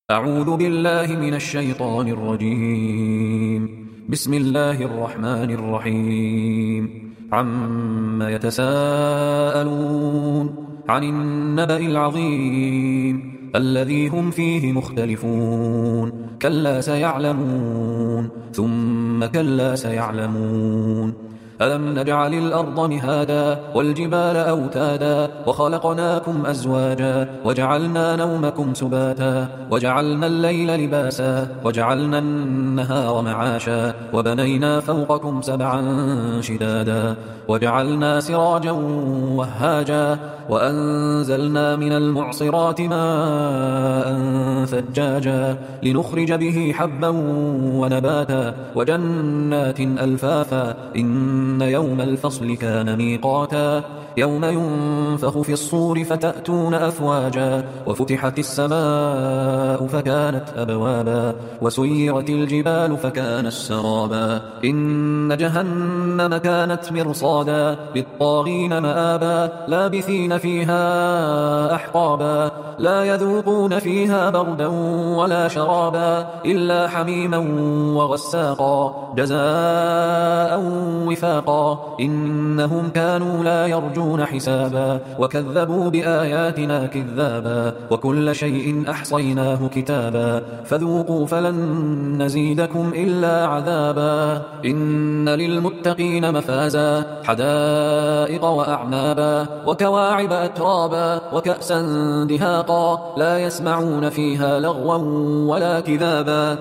أعوذ بالله من الشيطان الرجيم. بسم الله الرحمن الرحيم. عما يتساءلون عن النبأ العظيم الذي هم فيه مختلفون كلا سيعلمون ثم كلا سيعلمون. ألم نجعل الأرض مهادا والجبال أوتادا وخلقناكم أزواجا وجعلنا نومكم سباتا وجعلنا الليل لباسا وجعلنا النهار معاشا وبنينا فوقكم سبعا شدادا وجعلنا سراجا وهاجا وأنزلنا من المعصرات ماء ثجاجا لنخرج به حبا ونباتا وجنات ألفافا إن يوم الفصل كان ميقاتا يوم ينفخ في الصور فتأتون أفواجا وفتحت السماء فكانت أبوابا وسيرت الجبال فكانت سرابا إن جهنم كانت مرصادا للطاغين مآبا لابثين فيها أحقابا لا يذوقون فيها بردا ولا شرابا إلا حميما وغساقا جزاء وفاقا إنهم كانوا لا يرجون حسابا وكذبوا بآياتنا كذابا وكل شيء أحصيناه كتابا فذوقوا فلن نزيدكم إلا عذابا إن للمتقين مفازا حدائق وأعنابا وكواعب أترابا وكأسا دهاقا لا يسمعون فيها لغوا ولا كذابا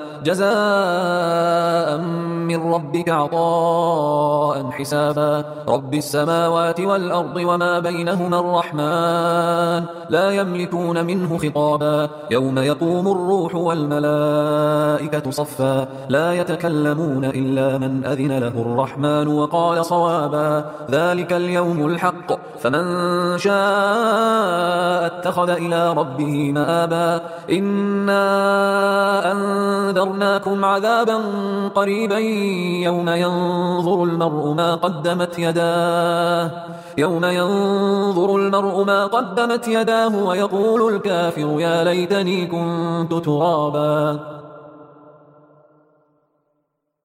جزاء من ربك عطاء حسابا رب السماوات والأرض وما بينهما الرحمن لا يملكون منه خطابا يوم يقوم الروح والملائكة صفا لا يتكلمون إلا من أذن له الرحمن وقال صوابا ذلك اليوم الحق فمن شاء اتخذ إلى ربه مآبا إنا أنذرناكم عذابا قريبا يوم ينظر المرء ما قدمت يداه ويقول الكافر يا ليتني كنت ترابا.